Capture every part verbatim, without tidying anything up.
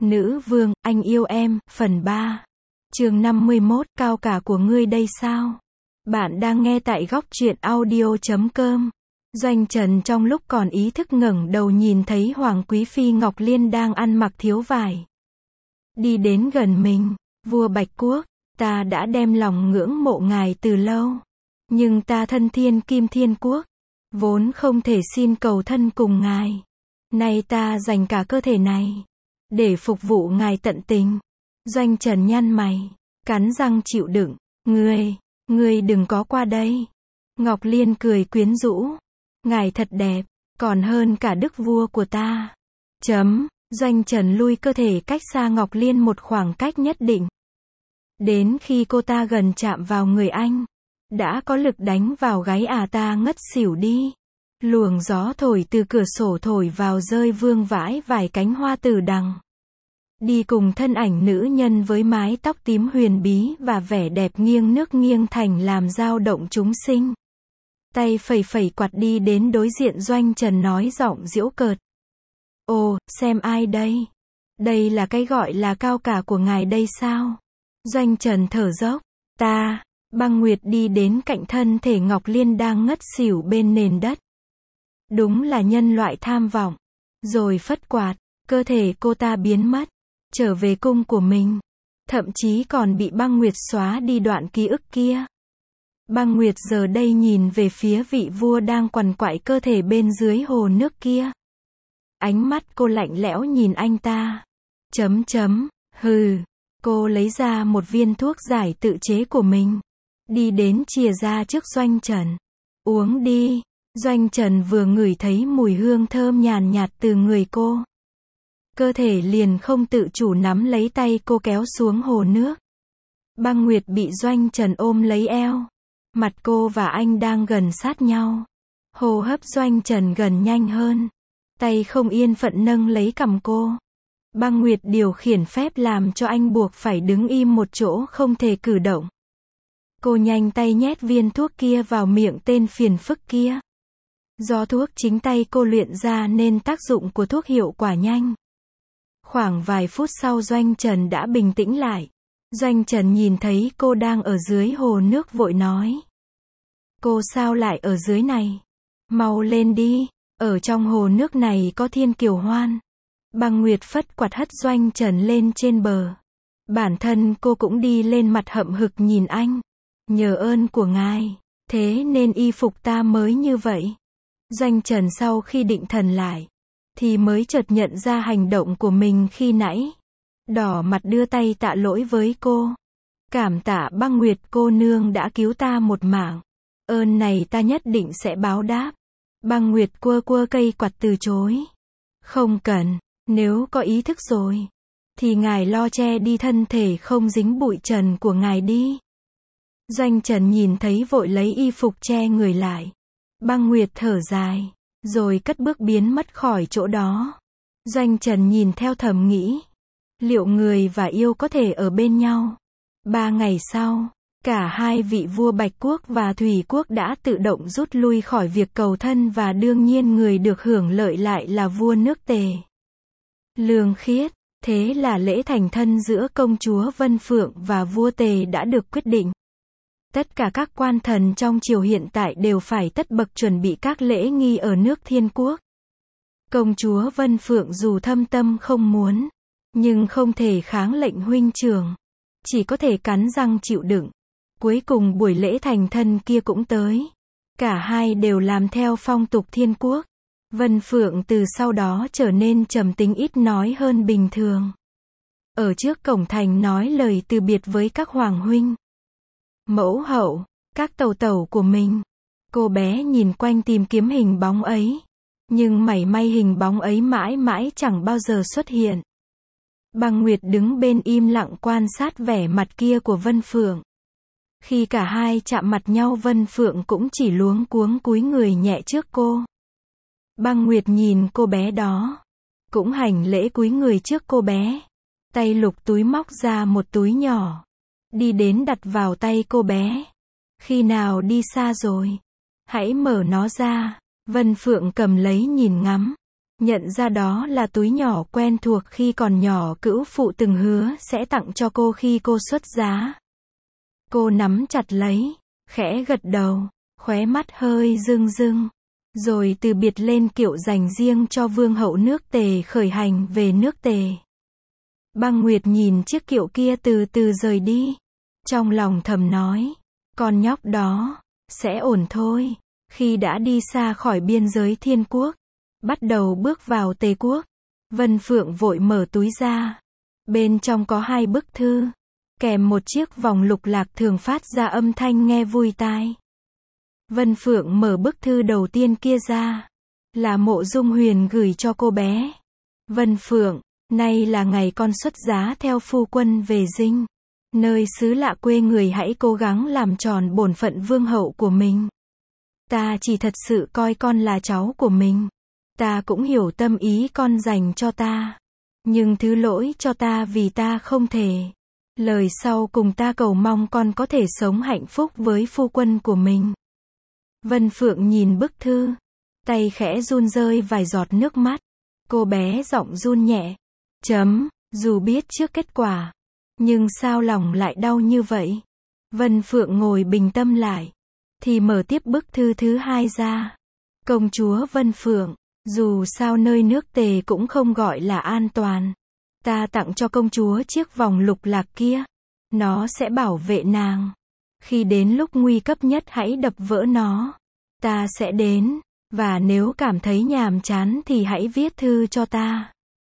Nữ vương, anh yêu em, phần ba. Chương năm mươi mốt, cao cả của ngươi đây sao? Bạn đang nghe tại góc truyện audio chấm com. Doanh Trần trong lúc còn ý thức ngẩng đầu nhìn thấy Hoàng Quý Phi Ngọc Liên đang ăn mặc thiếu vải. Đi đến gần mình, vua Bạch Quốc, ta đã đem lòng ngưỡng mộ ngài từ lâu. Nhưng ta thân thiên kim thiên quốc, vốn không thể xin cầu thân cùng ngài. Nay ta dành cả cơ thể này, để phục vụ ngài tận tình. Doanh Trần nhăn mày, cắn răng chịu đựng. Ngươi, ngươi đừng có qua đây. Ngọc Liên cười quyến rũ. Ngài thật đẹp, còn hơn cả đức vua của ta. Chấm, Doanh Trần lui cơ thể cách xa Ngọc Liên một khoảng cách nhất định. Đến khi cô ta gần chạm vào người anh, đã có lực đánh vào gáy à ta ngất xỉu đi. Luồng gió thổi từ cửa sổ thổi vào rơi vương vãi vài cánh hoa tử đằng. Đi cùng thân ảnh nữ nhân với mái tóc tím huyền bí và vẻ đẹp nghiêng nước nghiêng thành làm dao động chúng sinh. Tay phẩy phẩy quạt đi đến đối diện Doanh Trần nói giọng giễu cợt. Ồ, xem ai đây? Đây là cái gọi là cao cả của ngài đây sao? Doanh Trần thở dốc. Ta, Băng Nguyệt đi đến cạnh thân thể Ngọc Liên đang ngất xỉu bên nền đất. Đúng là nhân loại tham vọng. Rồi phất quạt, cơ thể cô ta biến mất, trở về cung của mình. Thậm chí còn bị Băng Nguyệt xóa đi đoạn ký ức kia. Băng Nguyệt giờ đây nhìn về phía vị vua đang quằn quại cơ thể bên dưới hồ nước kia. Ánh mắt cô lạnh lẽo nhìn anh ta. Chấm chấm, hừ. Cô lấy ra một viên thuốc giải tự chế của mình. Đi đến chìa ra trước Doanh Trần. Uống đi. Doanh Trần vừa ngửi thấy mùi hương thơm nhàn nhạt từ người cô. Cơ thể liền không tự chủ nắm lấy tay cô kéo xuống hồ nước. Băng Nguyệt bị Doanh Trần ôm lấy eo. Mặt cô và anh đang gần sát nhau. Hô hấp Doanh Trần gần nhanh hơn. Tay không yên phận nâng lấy cằm cô. Băng Nguyệt điều khiển phép làm cho anh buộc phải đứng im một chỗ không thể cử động. Cô nhanh tay nhét viên thuốc kia vào miệng tên phiền phức kia. Do thuốc chính tay cô luyện ra nên tác dụng của thuốc hiệu quả nhanh. Khoảng vài phút sau Doanh Trần đã bình tĩnh lại. Doanh Trần nhìn thấy cô đang ở dưới hồ nước vội nói. Cô sao lại ở dưới này? Mau lên đi, ở trong hồ nước này có thiên kiều hoan. Băng Nguyệt phất quạt hất Doanh Trần lên trên bờ. Bản thân cô cũng đi lên mặt hậm hực nhìn anh. Nhờ ơn của ngài, thế nên y phục ta mới như vậy. Doanh Trần sau khi định thần lại, thì mới chợt nhận ra hành động của mình khi nãy. Đỏ mặt đưa tay tạ lỗi với cô. Cảm tạ Băng Nguyệt cô nương đã cứu ta một mạng. Ơn này ta nhất định sẽ báo đáp. Băng Nguyệt quơ quơ cây quạt từ chối. Không cần, nếu có ý thức rồi, thì ngài lo che đi thân thể không dính bụi trần của ngài đi. Doanh Trần nhìn thấy vội lấy y phục che người lại. Băng Nguyệt thở dài, rồi cất bước biến mất khỏi chỗ đó. Doanh Trần nhìn theo thầm nghĩ. Liệu người và yêu có thể ở bên nhau? Ba ngày sau, cả hai vị vua Bạch Quốc và Thủy Quốc đã tự động rút lui khỏi việc cầu thân và đương nhiên người được hưởng lợi lại là vua nước Tề. Lương Khiết, thế là lễ thành thân giữa công chúa Vân Phượng và vua Tề đã được quyết định. Tất cả các quan thần trong triều hiện tại đều phải tất bật chuẩn bị các lễ nghi ở nước Thiên Quốc. Công chúa Vân Phượng dù thâm tâm không muốn, nhưng không thể kháng lệnh huynh trưởng. Chỉ có thể cắn răng chịu đựng. Cuối cùng buổi lễ thành thân kia cũng tới. Cả hai đều làm theo phong tục Thiên Quốc. Vân Phượng từ sau đó trở nên trầm tính ít nói hơn bình thường. Ở trước cổng thành nói lời từ biệt với các hoàng huynh, mẫu hậu, các tàu tàu của mình. Cô bé nhìn quanh tìm kiếm hình bóng ấy. Nhưng mảy may hình bóng ấy mãi mãi chẳng bao giờ xuất hiện. Băng Nguyệt đứng bên im lặng quan sát vẻ mặt kia của Vân Phượng. Khi cả hai chạm mặt nhau Vân Phượng cũng chỉ luống cuống cúi người nhẹ trước cô. Băng Nguyệt nhìn cô bé đó, cũng hành lễ cúi người trước cô bé. Tay lục túi móc ra một túi nhỏ, đi đến đặt vào tay cô bé. Khi nào đi xa rồi, hãy mở nó ra. Vân Phượng cầm lấy nhìn ngắm. Nhận ra đó là túi nhỏ quen thuộc khi còn nhỏ cữu phụ từng hứa sẽ tặng cho cô khi cô xuất giá. Cô nắm chặt lấy, khẽ gật đầu, khóe mắt hơi rưng rưng. Rồi từ biệt lên kiệu dành riêng cho vương hậu nước Tề khởi hành về nước Tề. Băng Nguyệt nhìn chiếc kiệu kia từ từ rời đi. Trong lòng thầm nói, con nhóc đó, sẽ ổn thôi. Khi đã đi xa khỏi biên giới Thiên Quốc, bắt đầu bước vào Tề Quốc, Vân Phượng vội mở túi ra. Bên trong có hai bức thư, kèm một chiếc vòng lục lạc thường phát ra âm thanh nghe vui tai. Vân Phượng mở bức thư đầu tiên kia ra, là Mộ Dung Huyền gửi cho cô bé. Vân Phượng, nay là ngày con xuất giá theo phu quân về dinh. Nơi xứ lạ quê người, hãy cố gắng làm tròn bổn phận vương hậu của mình. Ta chỉ thật sự coi con là cháu của mình. Ta cũng hiểu tâm ý con dành cho ta. Nhưng thứ lỗi cho ta vì ta không thể. Lời sau cùng ta cầu mong con có thể sống hạnh phúc với phu quân của mình. Vân Phượng nhìn bức thư, tay khẽ run rơi vài giọt nước mắt. Cô bé giọng run nhẹ. Chấm, dù biết trước kết quả, nhưng sao lòng lại đau như vậy? Vân Phượng ngồi bình tâm lại, thì mở tiếp bức thư thứ hai ra. Công chúa Vân Phượng, dù sao nơi nước Tề cũng không gọi là an toàn. Ta tặng cho công chúa chiếc vòng lục lạc kia. Nó sẽ bảo vệ nàng. Khi đến lúc nguy cấp nhất hãy đập vỡ nó. Ta sẽ đến, và nếu cảm thấy nhàm chán thì hãy viết thư cho ta.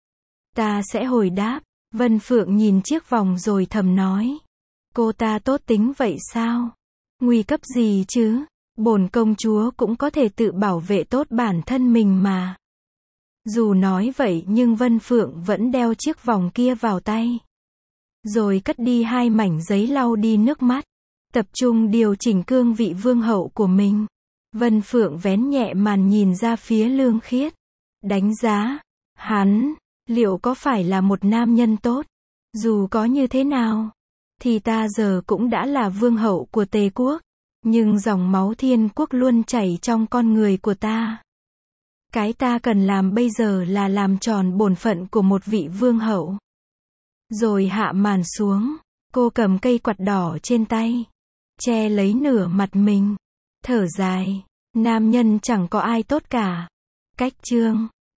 Ta sẽ hồi đáp. Vân Phượng nhìn chiếc vòng rồi thầm nói. Cô ta tốt tính vậy sao? Nguy cấp gì chứ? Bổn công chúa cũng có thể tự bảo vệ tốt bản thân mình mà. Dù nói vậy nhưng Vân Phượng vẫn đeo chiếc vòng kia vào tay. Rồi cất đi hai mảnh giấy lau đi nước mắt. Tập trung điều chỉnh cương vị vương hậu của mình. Vân Phượng vén nhẹ màn nhìn ra phía Lương Khiết. Đánh giá, hắn, liệu có phải là một nam nhân tốt? Dù có như thế nào, thì ta giờ cũng đã là vương hậu của Tề Quốc. Nhưng dòng máu Thiên Quốc luôn chảy trong con người của ta. Cái ta cần làm bây giờ là làm tròn bổn phận của một vị vương hậu. Rồi hạ màn xuống, cô cầm cây quạt đỏ trên tay, che lấy nửa mặt mình, thở dài, nam nhân chẳng có ai tốt cả. Cách chương